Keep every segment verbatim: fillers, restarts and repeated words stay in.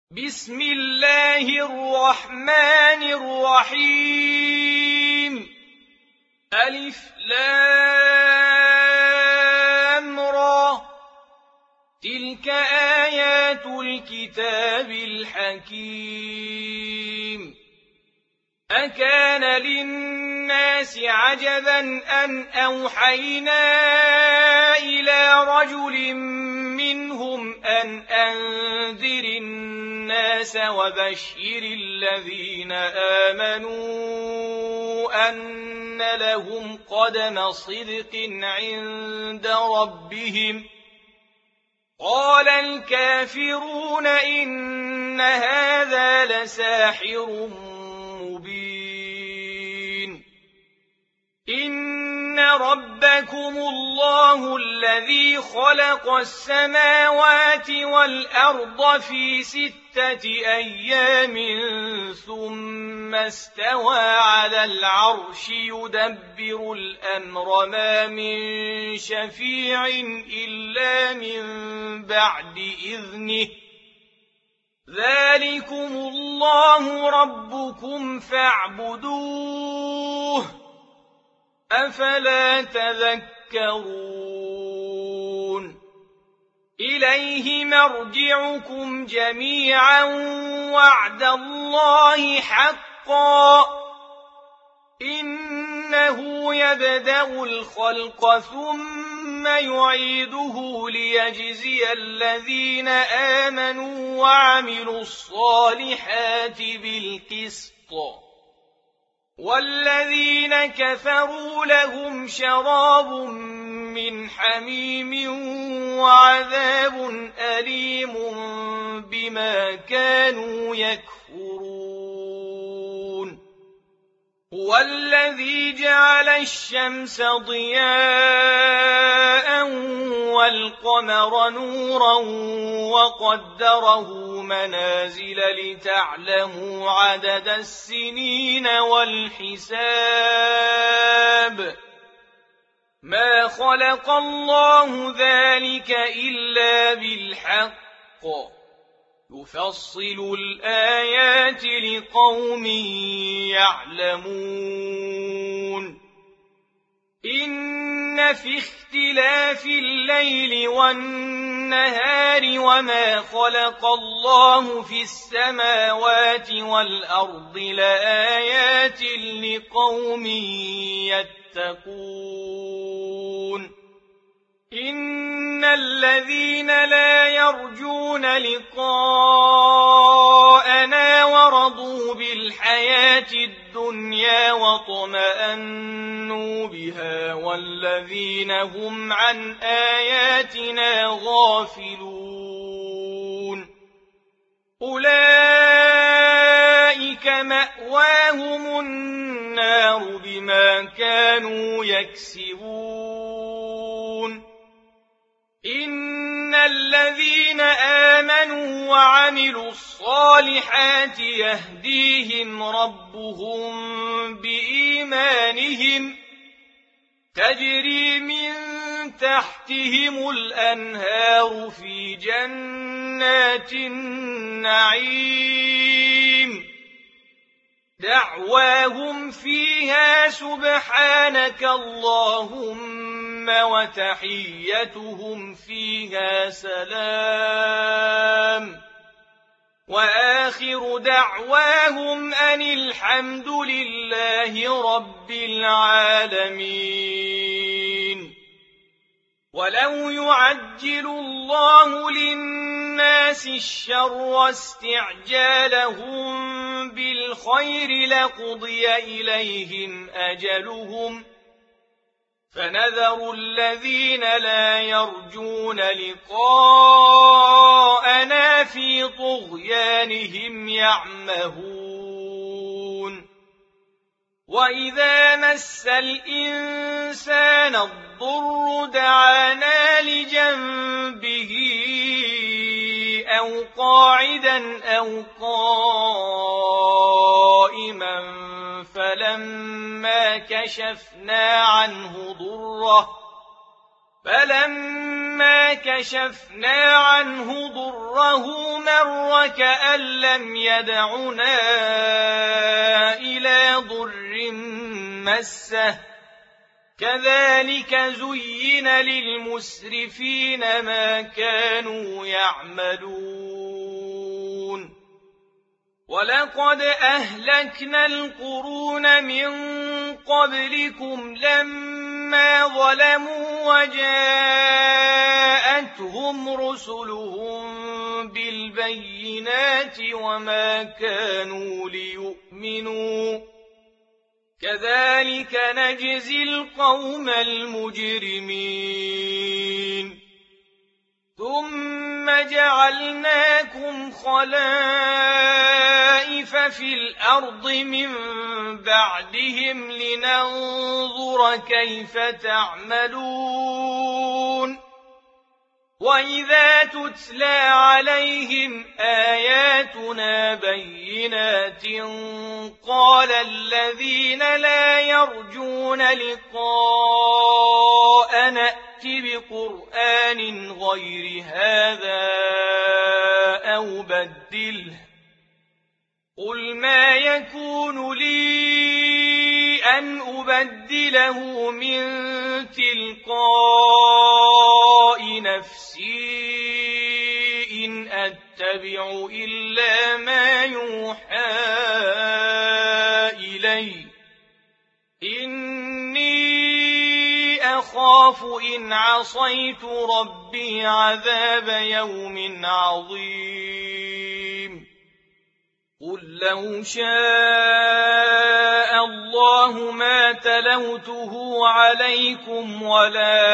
بسم الله الرحمن الرحيم ألف لام را تلك آيات الكتاب الحكيم أكان للناس عجبا أن أوحينا إلى رجل منهم أن أنذر الناس وبشر الذين آمنوا أن لهم قدم صدق عند ربهم قال الكافرون إن هذا لساحر مبين إن ربكم الله الذي خلق السماوات والأرض في ستة أيام ثم استوى على العرش يدبر الأمر ما من شفيع إلا من بعد إذنه ذلكم الله ربكم فاعبدوه أفلا تذكرون إليه مرجعكم جميعا وعد الله حقا إنه يبدأ الخلق ثم يعيده ليجزي الذين آمنوا وعملوا الصالحات بالقسط والذين كفروا لهم شراب من حميم وعذاب أليم بما كانوا يكفرون هو الذي جعل الشمس ضياء والقمر نورا وقدره منازل لتعلموا عدد السنين والحساب ما خلق الله ذلك إلا بالحق يفصل الآيات لقوم يعلمون إن في اختلاف الليل والنهار وما خلق الله في السماوات والأرض لآيات لقوم يتقون إن الذين لا يرجون لقاءنا ورضوا بالحياة الدنيا واطمأنوا بها والذين هم عن آياتنا غافلون أولئك مأواهم النار بما كانوا يكسبون إن الذين آمنوا وعملوا الصالحات يهديهم ربهم بإيمانهم تجري من تحتهم الأنهار في جنات النعيم دعواهم فيها سبحانك اللهم وتحيتهم فيها سلام وآخر دعواهم أن الحمد لله رب العالمين ولو يعجل الله للناس الشر استعجالهم بالخير لقضي إليهم أجلهم فنذر الذين لا يرجون لقاءنا في طغيانهم يعمهون وإذا مس الإنسان الضر دعانا لجنبه أو قاعدا أو قائما فلما كشفنا عنه ضره فلما كشفنا عنه ضره مر كأن لم يدعنا إلى ضر مسه كذلك زين للمسرفين ما كانوا يعملون ولقد أهلكنا القرون من قبلكم لما ظلموا وجاءتهم رسلهم بالبينات وما كانوا ليؤمنوا كذلك نجزي القوم المجرمين ثم جعلناكم خلائف في الأرض من بعدهم لننظر كيف تعملون وإذا تتلى عليهم آياتنا بينات قال الذين لا يرجون لقاء نأت بقرآن غير هذا أو بدله قل ما يكون لي أن أبدله من تلقاء نفسي إن أتبع إلا ما يوحى إلي إني أخاف إن عصيت ربي عذاب يوم عظيم قل لو شاء الله ما تلوته عليكم ولا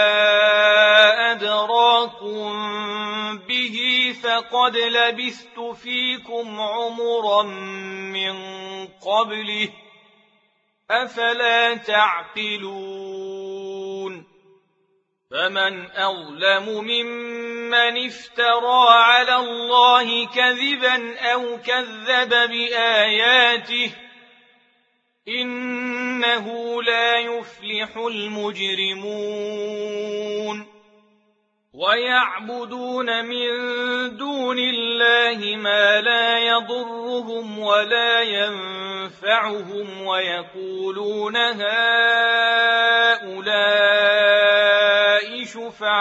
أدراكم به فقد لبثت فيكم عمرا من قبله أفلا تعقلون فمن أظلم ممن افترى على الله كذبا أو كذب بآياته إنه لا يفلح المجرمون ويعبدون من دون الله ما لا يضرهم ولا ينفعهم ويقولون هؤلاء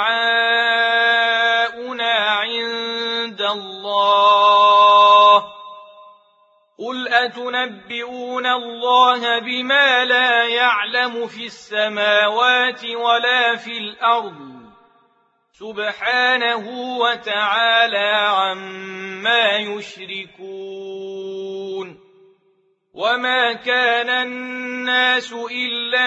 شفعاؤنا عند الله قل أتنبئون الله بما لا يعلم في السماوات ولا في الأرض سبحانه وتعالى عما يشركون وما كان الناس إلا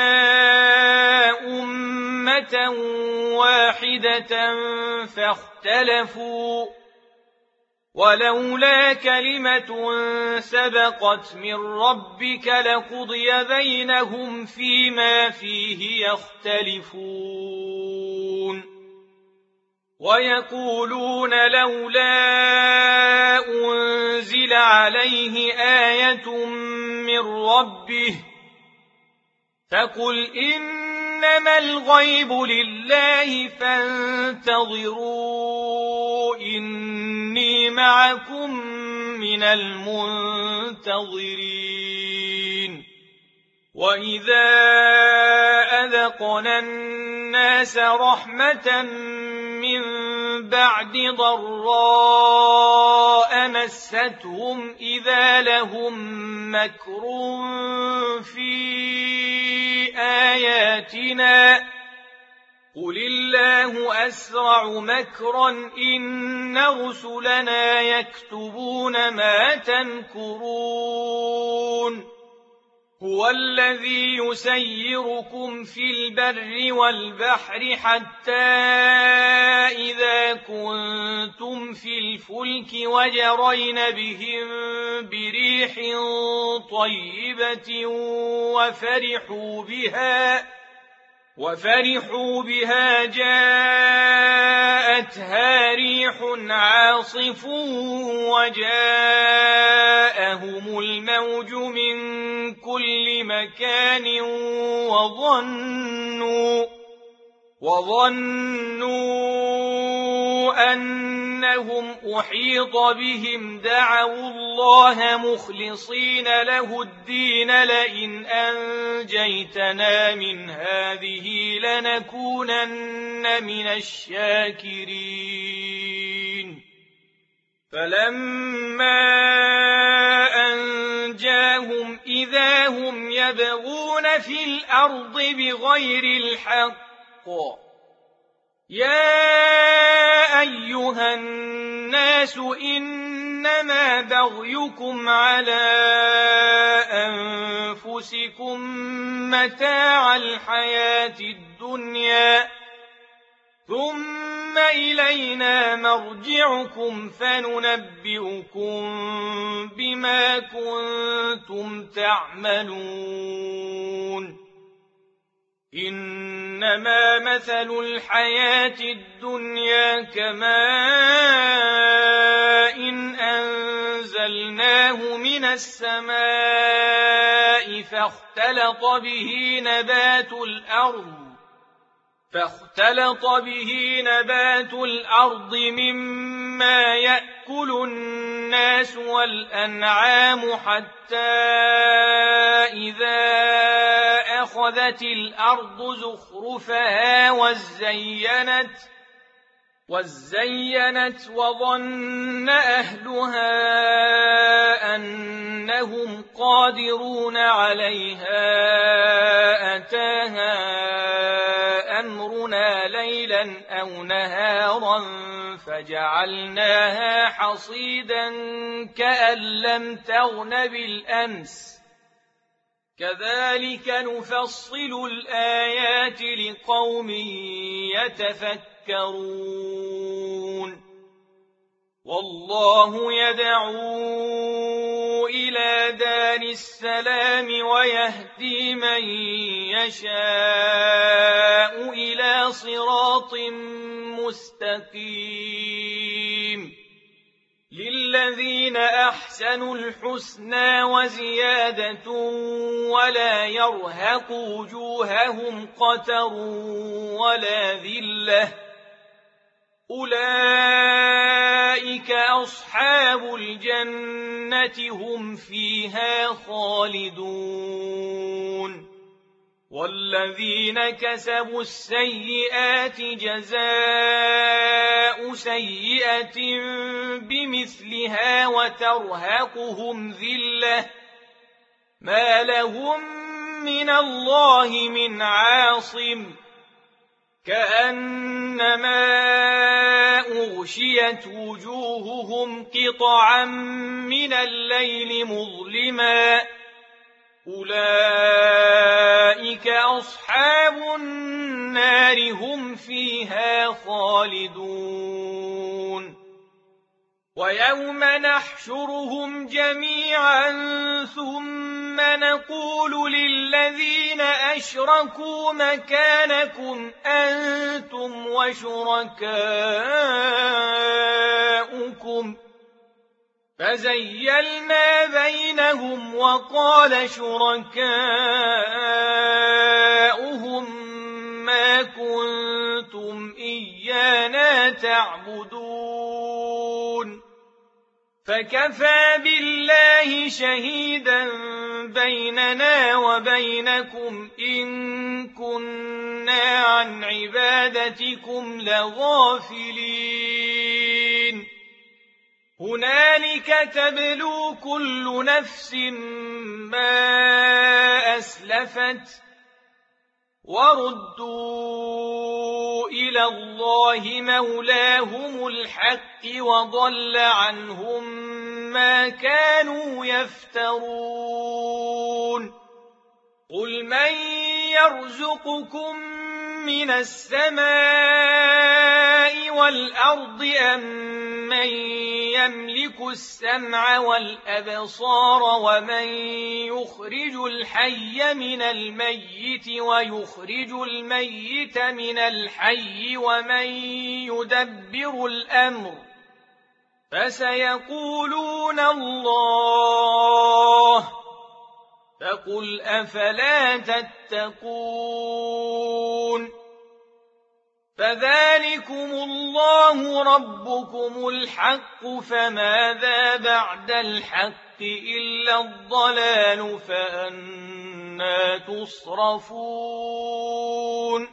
أمة واحدة فاختلفوا ولولا كلمة سبقت من ربك لقضي بينهم فيما فيه يختلفون ويقولون لولا أنزل عليه آية من ربه فقل إنما الغيب لله فانتظروا إني معكم من المنتظرين وإذا أذقنا الناس رحمة من بعد ضراء مستهم إذا لهم مكر في آياتنا قل الله أسرع مكرا إن رسلنا يكتبون ما تنكرون هو الذي يسيركم في البر والبحر حتى إذا كنتم في الفلك وجرين بهم بريح طيبة وفرحوا بها وفرحوا بها جاءتها ريح عاصف وجاءهم الموج من كل مكان وظنوا وظنوا أنهم أحيط بهم دعوا الله مخلصين له الدين لئن أنجيتنا من هذه لنكونن من الشاكرين فلما أنجاهم إذا هم يبغون في الأرض بغير الحق يا أيها الناس إنما بغيكم على أنفسكم متاع الحياة الدنيا ثم إلينا مرجعكم فننبئكم بما كنتم تعملون إنما مثل الحياة الدنيا كماء إن أنزلناه من السماء فاختلط به نبات الأرض فاختلط به نبات الأرض مما يأكل الناس والأنعام حتى إذا أخذت الأرض زخرفها وزينت وزينت وظن أهلها أنهم قادرون عليها أتاها أمرنا ليلا أو نهارا فجعلناها حصيدا كأن لم تغن بالأمس كذلك نفصل الآيات لقوم يتفكرون والله يدعو إلى دار السلام ويهدي من يشاء إلى صراط مستقيم للذين أحسنوا الحسنى وزيادة ولا يرهق وجوههم قتر ولا ذلة أولئك أصحاب الجنة هم فيها خالدون والذين كسبوا السيئات جزاء سيئة بمثلها وترهقهم ذلة ما لهم من الله من عاصم كأنما أغشيت وجوههم قطعا من الليل مظلما أولئك أصحاب النار هم فيها خالدون ويوم نحشرهم جميعا ثم نقول للذين أشركوا مكانكم أنتم وشركاؤكم فزيلنا بينهم وقال شركاؤهم ما كنتم إيانا تعبدون فكفى بالله شهيدا بيننا وبينكم إن كنا عن عبادتكم لغافلين هنالك تبلو كل نفس ما أسلفت وردوا إلى الله مولاهم الحق وضل عنهم ما كانوا يفترون قل من يرزقكم من السماء والأرض أم من يملك السمع والأبصار ومن يخرج الحي من الميت ويخرج الميت من الحي ومن يدبر الأمر فسيقولون الله فقل أفلا تتقون فذلكم الله ربكم الحق، فماذا بعد الحق إلا الضلال، فأنى تصرفون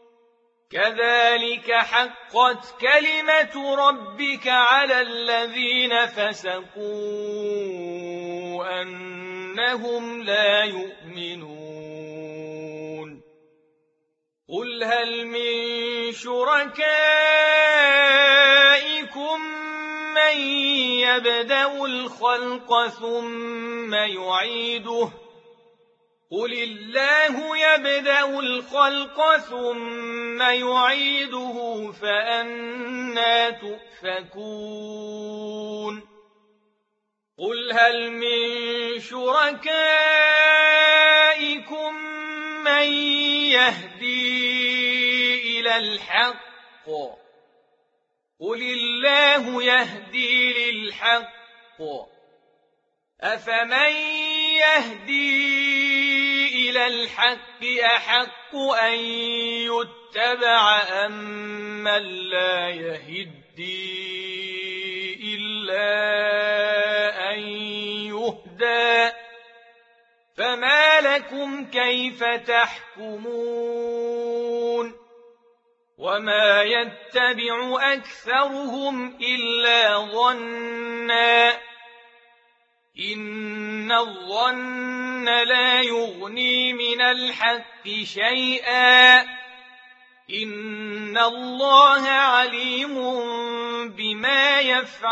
كذلك حقت كلمة ربك على الذين فسقوا أنهم لا يؤمنون قل هل من شركائكم من يبدأ الخلق ثم يعيده قل الله يبدأ الخلق ثم يعيده فأنى تؤفكون قل هل من شركائكم من يهدي إلى الحق قل الله يهدي للحق أفمن يهدي إلى الحق أحق أن يتبع أم من لا يهدي إلا أن يهدى فما لكم كيف تحكمون وما يتبع أكثرهم إلا ظنًّا إن الظن لا يغني من الحق شيئا إن الله عليم بما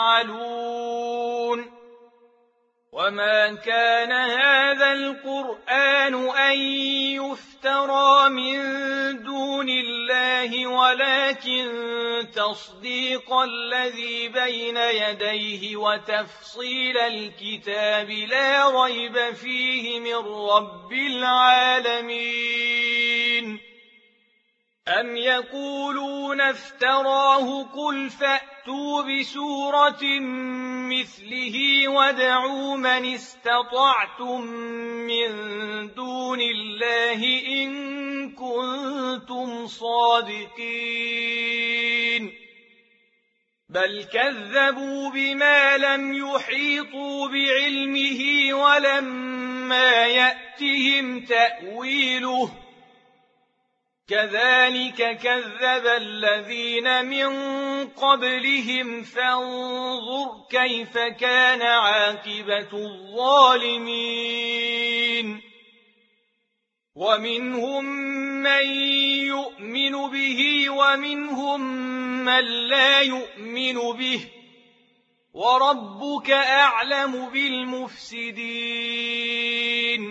يفعلون وما كان هذا القرآن أن يفترى من دون الله ولكن تصديق الذي بين يديه وتفصيل الكتاب لا ريب فيه من رب العالمين أم يقولون افتراه قل فأتوا بسورة مثله وادعوا من استطعتم من دون الله إن كنتم صادقين بل كذبوا بما لم يحيطوا بعلمه ولما يأتهم تأويله كذلك كذب الذين من قبلهم فانظر كيف كان عاقبة الظالمين ومنهم من يؤمن به ومنهم من لا يؤمن به وربك أعلم بالمفسدين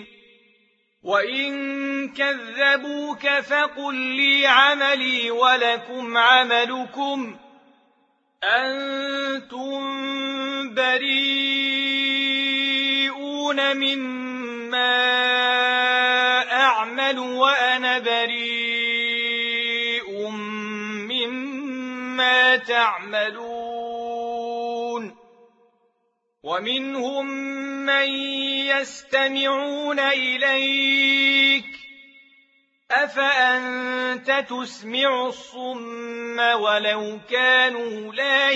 وإن كذبوك فقل لي عملي ولكم عملكم أنتم بريئون مما أعمل وأنا بريء مما تعملون ومنهم من يستمعون إليك أفأنت تسمع الصم ولو كانوا لا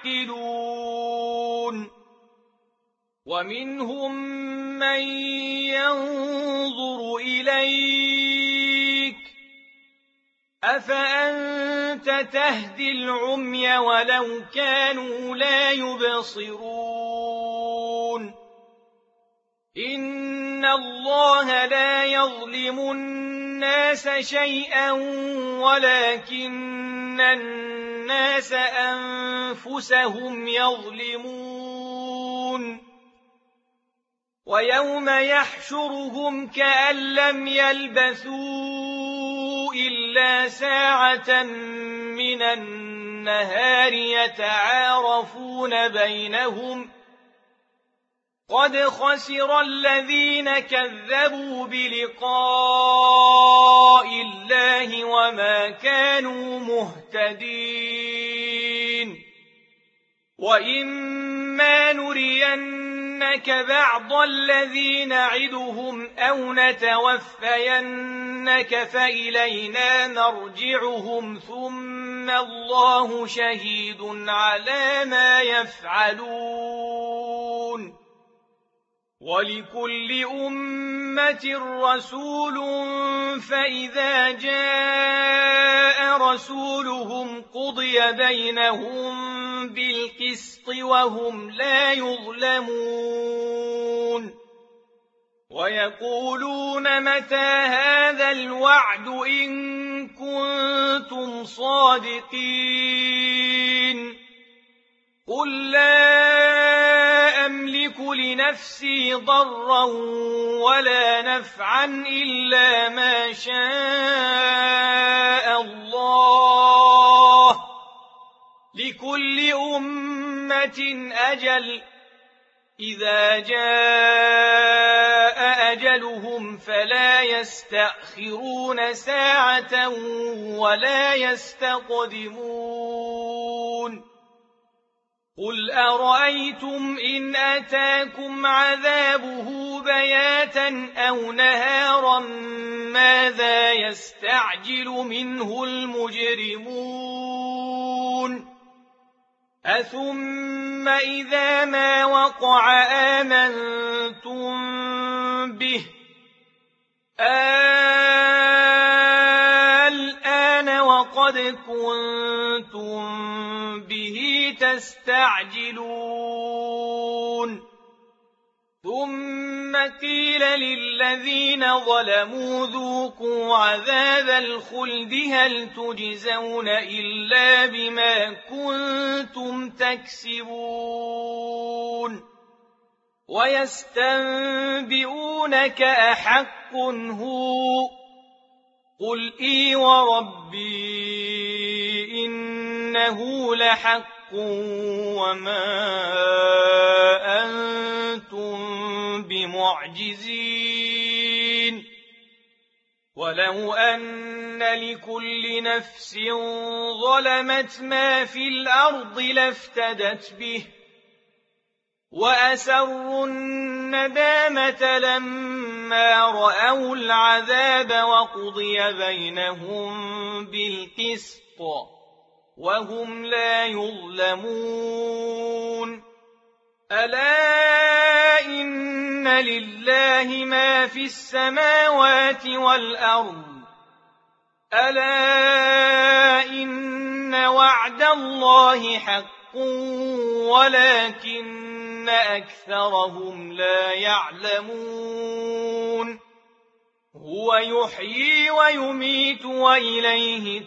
يعقلون ومنهم من ينظر إليك أفأنت تهدي العمي ولو كانوا لا يبصرون إن الله لا يظلم الناس شيئا ولكن الناس أنفسهم يظلمون ويوم يحشرهم كأن لم يلبثوا إلا ساعة من النهار يتعارفون بينهم قد خسر الذين كذبوا بلقاء الله وما كانوا مهتدين وإما نرين نُرِيَنَّكَ بَعْضَ الَّذِي نَعِدُهُمْ أَوْ نَتَوَفَّيَنَّكَ فَإِلَيْنَا مَرْجِعُهُمْ ثُمَّ اللَّهُ شَهِيدٌ عَلَى مَا يَفْعَلُونَ وَلِكُلِّ أُمَّةٍ رَّسُولٌ فَإِذَا جَاءَ رَسُولُهُمْ قُضِيَ بَيْنَهُم بِالْقِسْطِ وَهُمْ لَا يُظْلَمُونَ وَيَقُولُونَ مَتَىٰ هَٰذَا الْوَعْدُ إِن كُنتُمْ صَادِقِينَ قُل لَّا أَمْلِكُ لِنَفْسِي ضَرًّا وَلَا نَفْعًا إِلَّا مَا شَاءَ اللَّهُ ۗ لِكُلِّ أُمَّةٍ أَجَلٌ ۖ إِذَا جَاءَ أَجَلُهُمْ فَلَا يَسْتَأْخِرُونَ سَاعَةً وَلَا يَسْتَقْدِمُونَ قُلْ أَرَأَيْتُمْ إِنْ أَتَاكُمْ عَذَابُهُ بَيَاتًا أَوْ نَهَارًا مَاذَا يَسْتَعْجِلُ مِنْهُ الْمُجْرِمُونَ أَثُمَّ إِذَا مَا وَقَعَ آمَنْتُمْ بِهِ الْآنَ وَقَدْ كُنْتُمْ بِهِ تستعجلون ثم قيل للذين ظلموا ذوقوا عذاب الخلد هل تجزون إلا بما كنتم تكسبون ويستنبئونك أحق هو قل إي وربي إنه لحق وما أنتم بمعجزين ولو أن لكل نفس ظلمت ما في الأرض لافتدت به وأسروا الندامة لما رأوا العذاب وقضي بينهم بالقسط وهم لا يظلمون ألا إن لله ما في السماوات والأرض ألا إن وعد الله حق ولكن أكثرهم لا يعلمون هو يحيي ويميت وإليه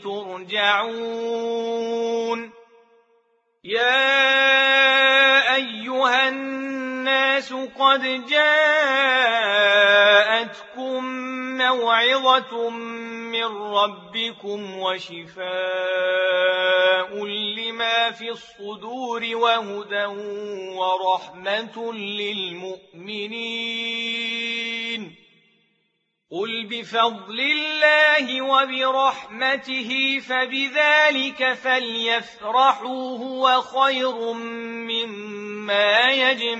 ترجعون يا أيها الناس قد جاءتكم موعظة من ربكم وشفاء لما في الصدور وهدى ورحمة للمؤمنين قل بفضل الله وبرحمته فبذلك فليفرحوا هو خير مما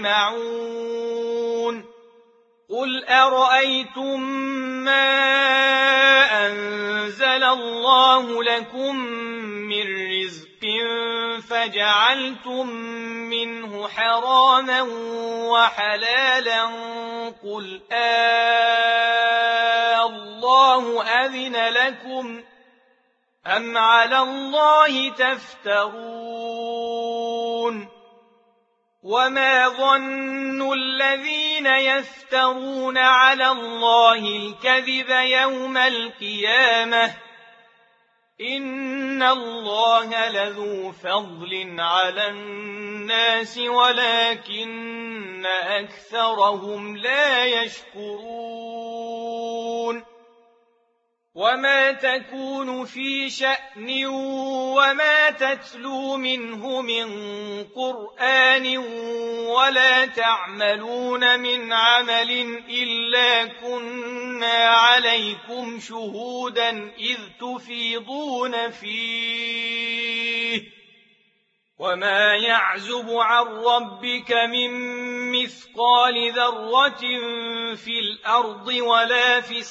يجمعون قل أرأيتم ما أنزل الله لكم من رزق فجعلتم منه حراما وحلالا قل آه الله أذن لكم أم على الله تفترون وما ظن الذين يفترون على الله الكذب يوم القيامة إن الله لذو فضل على الناس ولكن أكثرهم لا يشكرون وما تكون في شأن وما تتلو منه من قرآن ولا تعملون من عمل إلا كنا عليكم شهودا إذ تفيضون فيه وما يعزب عن ربك من مثقال ذرة في الأرض ولا في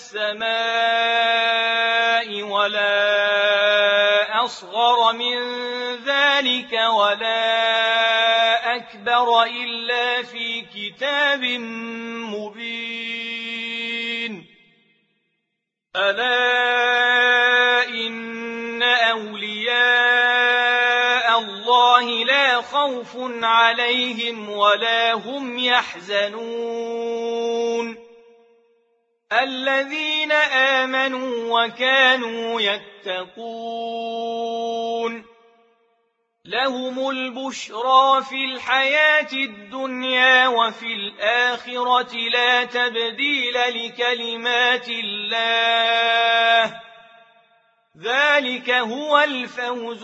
السماء ولا أصغر من ذلك ولا أكبر إلا في كتاب مبين. ألا إن أولياء الله لا خوف عليهم ولا هم يحزنون الذين آمنوا وكانوا يتقون لهم البشرى في الحياة الدنيا وفي الآخرة لا تبديل لكلمات الله ذلك هو الفوز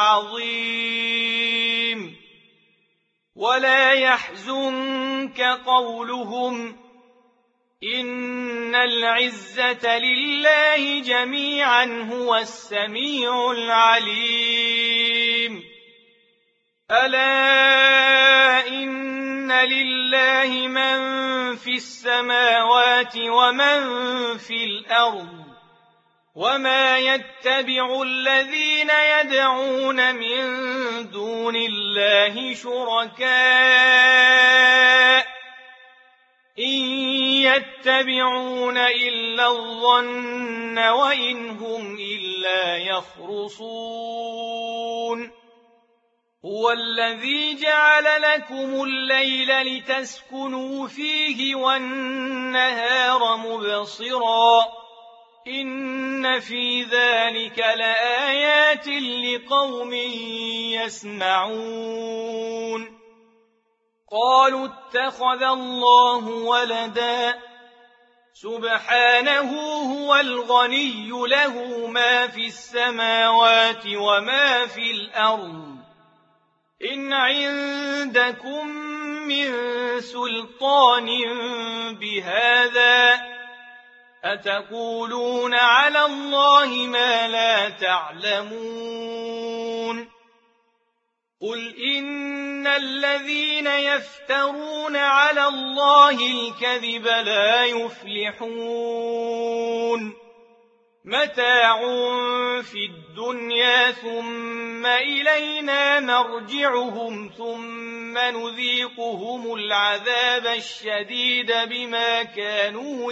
العظيم. ولا يحزنك قولهم إن العزة لله جميعا هو السميع العليم. ألا إن لله من في السماوات ومن في الأرض وما يتبع الذين يدعون من دون الله شركاء إن يتبعون إلا الظن وإن هم إلا يخرصون. هو الذي جعل لكم الليل لتسكنوا فيه والنهار مبصرا إن في ذلك لآيات لقوم يسمعون. قالوا اتخذ الله ولدا سبحانه هو الغني له ما في السماوات وما في الأرض إن عندكم من سلطان بهذا أتقولون على الله ما لا تعلمون. قل إن الذين يفترون على الله الكذب لا يفلحون متاع في الدنيا ثم إلينا مرجعهم ثم نذيقهم العذاب الشديد بما كانوا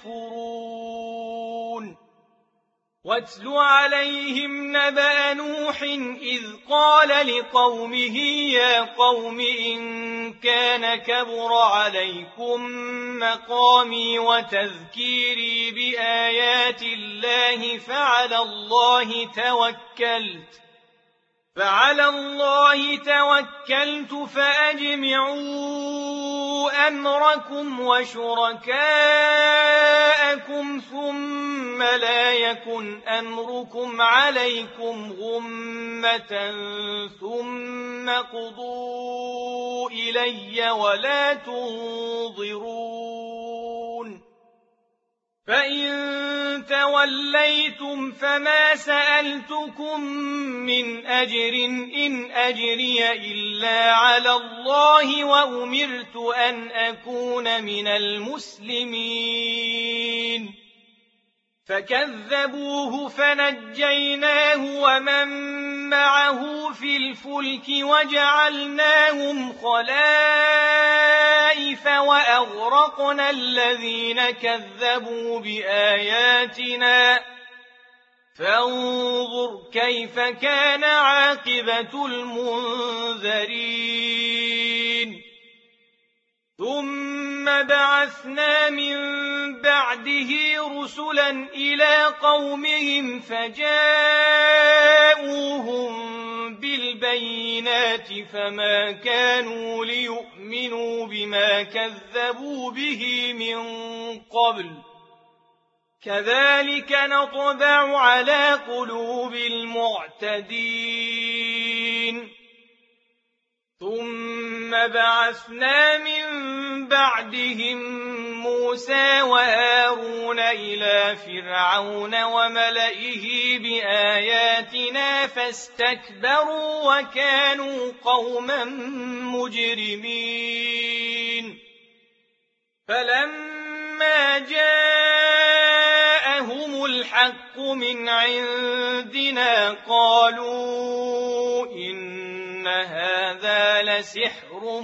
يكفرون. واتل عليهم نبأ نوح إذ قال لقومه يا قوم إن كان كبر عليكم مقامي وتذكيري بآيات الله فعلى الله توكلت فعلى الله توكلت فأجمعوا أمركم وشركاءكم ثم لا يكن أمركم عليكم غمة ثم قضوا إلي ولا تنظرون. فإن توليتم فما سألتكم من أجر إن أجري إلا على الله وأمرت أن أكون من المسلمين. فكذبوه فنجيناه ومن معه في الفلك وجعلناهم خلائف وأغرقنا الذين كذبوا بآياتنا فانظر كيف كان عاقبة المنذرين. ثم بعثنا من بعده رسلا إلى قومهم فجاءوهم بالبينات فما كانوا ليؤمنوا بما كذبوا به من قبل كذلك نطبع على قلوب المعتدين. ثم بعثنا من بعدهم موسى وهارون إلى فرعون وملئه بآياتنا فاستكبروا وكانوا قوما مجرمين. فلما جاءهم الحق من عندنا قالوا إن هذا لسحر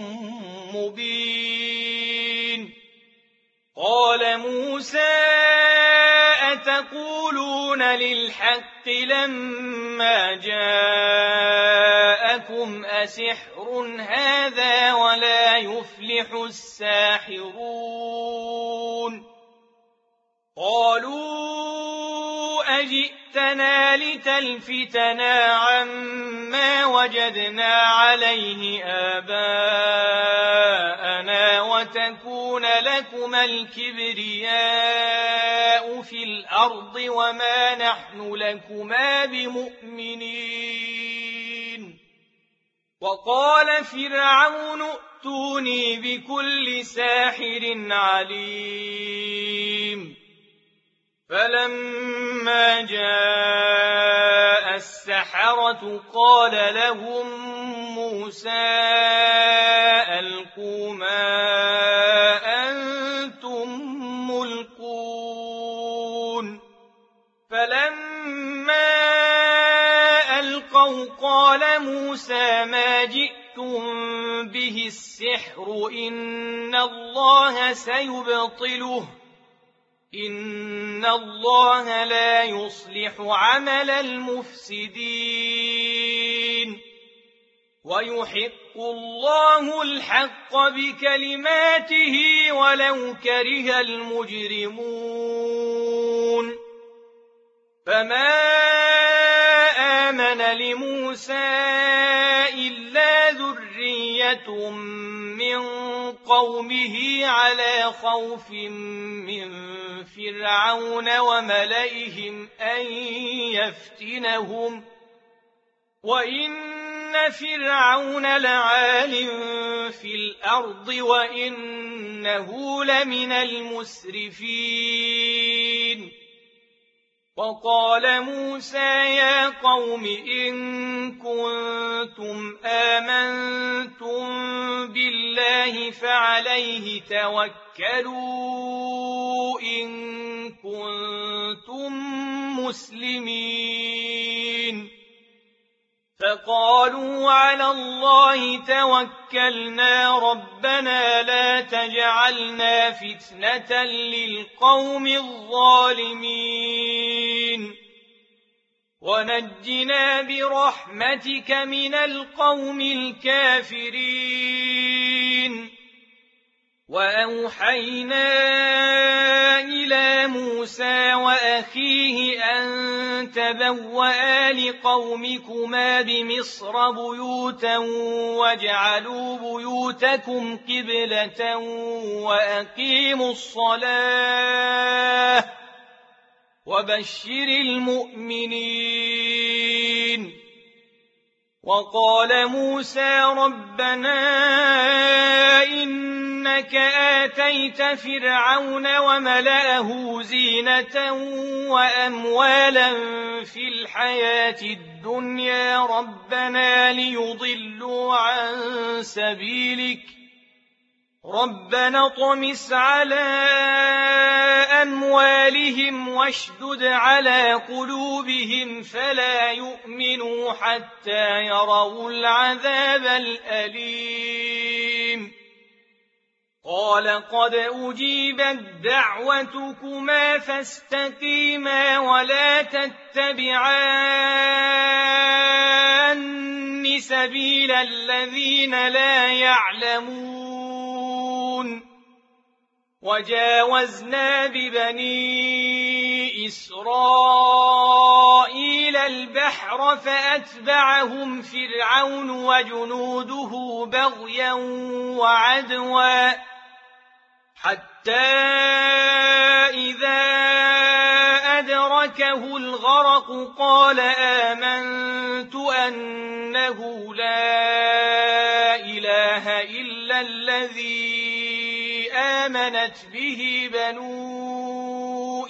مبين قال موسى أتقولون للحق لما جاءكم أسحر هذا ولا يفلح الساحرون قالوا أجئتنا لتلفتنا عما وجدنا عليه آباءنا وتكون لكما الكبرياء في الأرض وما نحن لكما بمؤمنين وقال فرعون ائتوني بكل ساحر عليم فلما جاء السحرة قال لهم موسى ألقوا ما أنتم ملقون فلما ألقوا قال موسى ما جئتم به السحر إن الله سيبطله إن الله لا يصلح عمل المفسدين ويحق الله الحق بكلماته ولو كره المجرمون فما آمن لموسى إلا ذرية من قومه على خوف من فرعون وملئهم أن يفتنهم وإن فرعون لعال في الأرض وإنه لمن المسرفين وقال موسى يا قوم إن كنتم آمنتم بالله فعليه توكلوا إن كنتم مسلمين فقالوا على الله توكلنا ربنا لا تجعلنا فتنة للقوم الظالمين ونجنا برحمتك من القوم الكافرين وأوحينا إلى موسى وأخيه أن تبوأ لقومكما بمصر بيوتا واجعلوا بيوتكم قبلة وأقيموا الصلاة وبشر المؤمنين وقال موسى ربنا إنك آتيت فرعون وملأه زينة وأموالا في الحياة الدنيا ربنا ليضلوا عن سبيلك ربنا اطمس على أموالهم واشدد على قلوبهم فلا يؤمنوا حتى يروا العذاب الأليم قال قد أجيبت دعوتكما فاستقيما ولا تتبعان سبيل الذين لا يعلمون وجاوزنا ببني إسرائيل البحر فأتبعهم فرعون وجنوده بغيا وعدوا حتى إذا أدركه الغرق قال آمنت أنه لا إله إلا الذي آمنت به بنو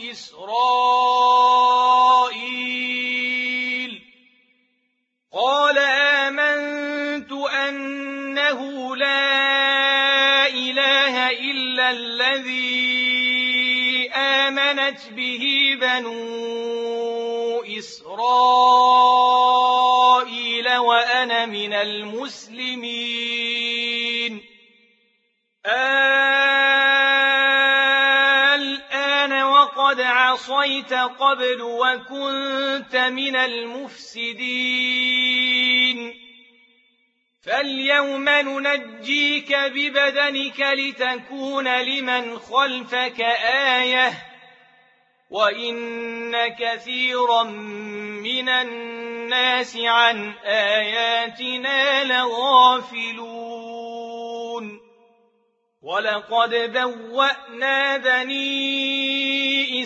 إسرائيل قال آمنت أنه لا إله إلا إلا الذي آمنت به بنو إسرائيل وأنا من المسلمين. الآن وقد عصيت قبل وكنت من المفسدين. فاليوم ننجيك ببدنك لتكون لمن خلفك آية وإن كثيرا من الناس عن آياتنا لغافلون. ولقد بوأنا بني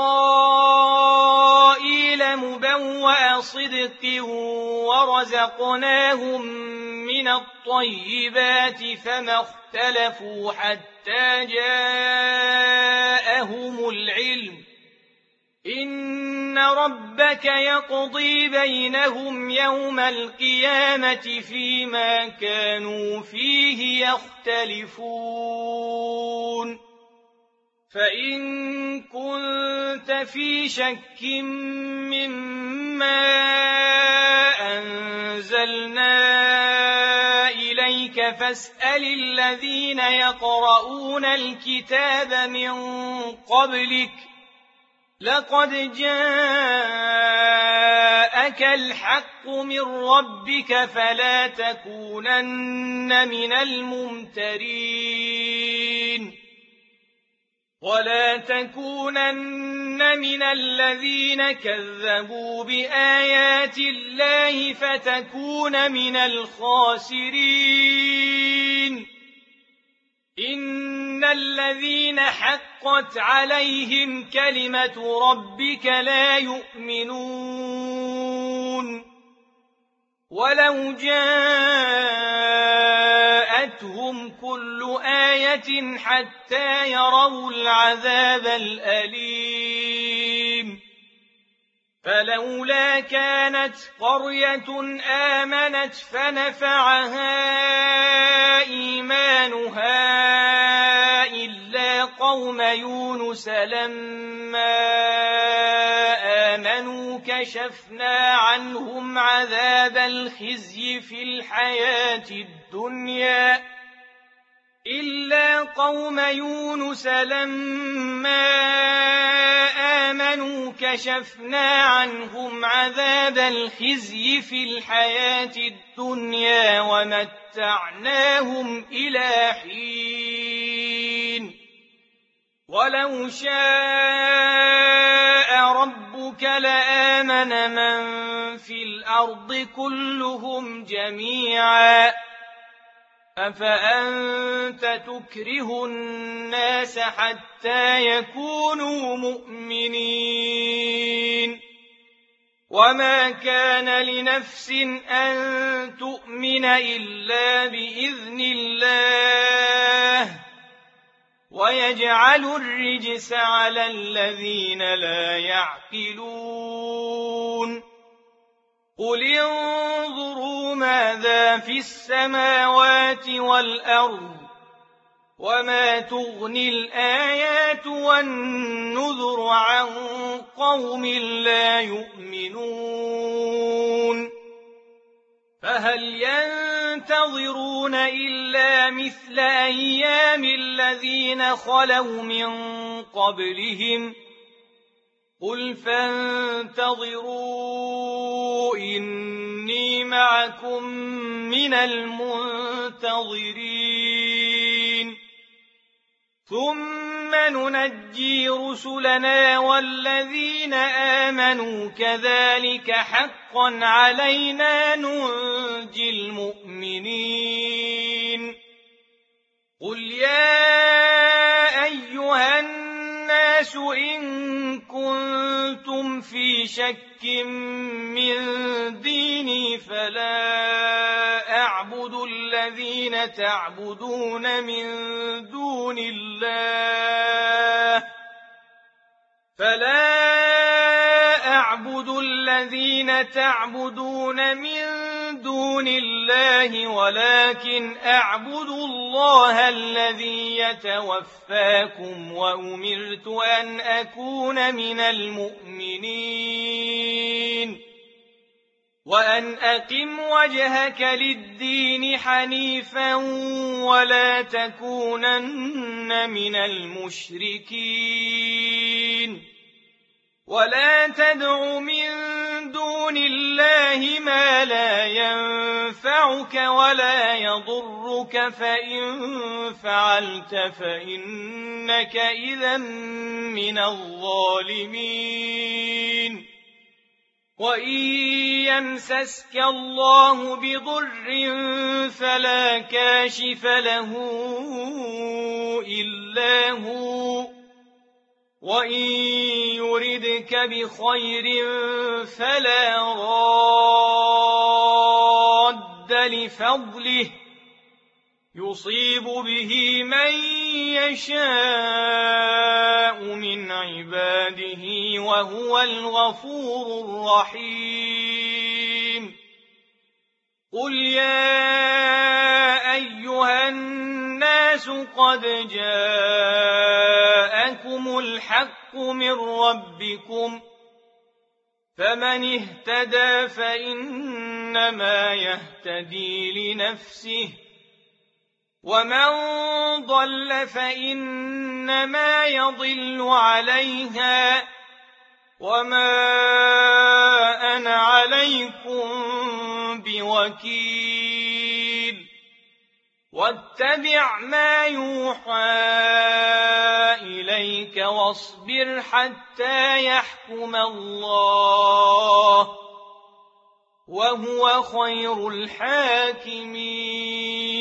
إسرائيل مبوأ صدق ورزقناهم من الطيبات فما اختلفوا حتى جاءهم العلم. إن ربك يقضي بينهم يوم القيامة فيما كانوا فيه يختلفون. فإن كنت في شك مما أنزلنا إليك فاسأل الذين يقرؤون الكتاب من قبلك لقد جاءك الحق من ربك فلا تكونن من الممترين. ولا تكونن من الذين كذبوا بآيات الله فتكون من الخاسرين. إن الذين حقت عليهم كلمة ربك لا يؤمنون ولو جاءتهم كل آية حتى يروا العذاب الأليم. فلولا كانت قرية آمنت فنفعها إيمانها إلا قوم يونس لما آمنوا كشفنا عنهم عذاب الخزي في الحياة الدنيا إلا قوم يونس لما آمنوا كشفنا عنهم عذاب الخزي في الحياة الدنيا ومتعناهم إلى حين. ولو شاء ربك لآمن من في الأرض كلهم جميعا أفأنت تكره الناس حتى يكونوا مؤمنين. وما كان لنفس أن تؤمن إلا بإذن الله ويجعل الرجس على الذين لا يعقلون. قل انظروا ماذا في السماوات والأرض وما تغني الآيات والنذر عن قوم لا يؤمنون. فهل ينتظرون إلا مثل أيام الذين خلوا من قبلهم قل فانتظروا إني معكم من المنتظرين. ثم ننجي رسلنا والذين آمنوا كذلك حقا علينا ننجي المؤمنين. قل يا أيها الناس إن كنتم في شك من ديني فلا أعبد الذين تعبدون من دون الله فلا أعبد الذين تعبدون من دون الله ولكن أعبد الله الذي يتوفاكم وأمرت أن أكون من المؤمنين وأن أقم وجهك للدين حنيفا ولا تكونن من المشركين ولا تدع من دون الله ما لا ينفعك ولا يضرك فإن فعلت فإنك إذا من الظالمين وإن يمسسك الله بضر فلا كاشف له إلا هو وإن يردك بخير فلا راد لفضله يصيب به من يشاء من عباده وهو الغفور الرحيم قل يا أيها الناس قد جاءكم الحق من ربكم فمن اهتدى فإنما يهتدي لنفسه ومن ضل فإنما يضل عليها وما أنا عليكم بوكيل واتبع ما يوحى إليك واصبر حتى يحكم الله وهو خير الحاكمين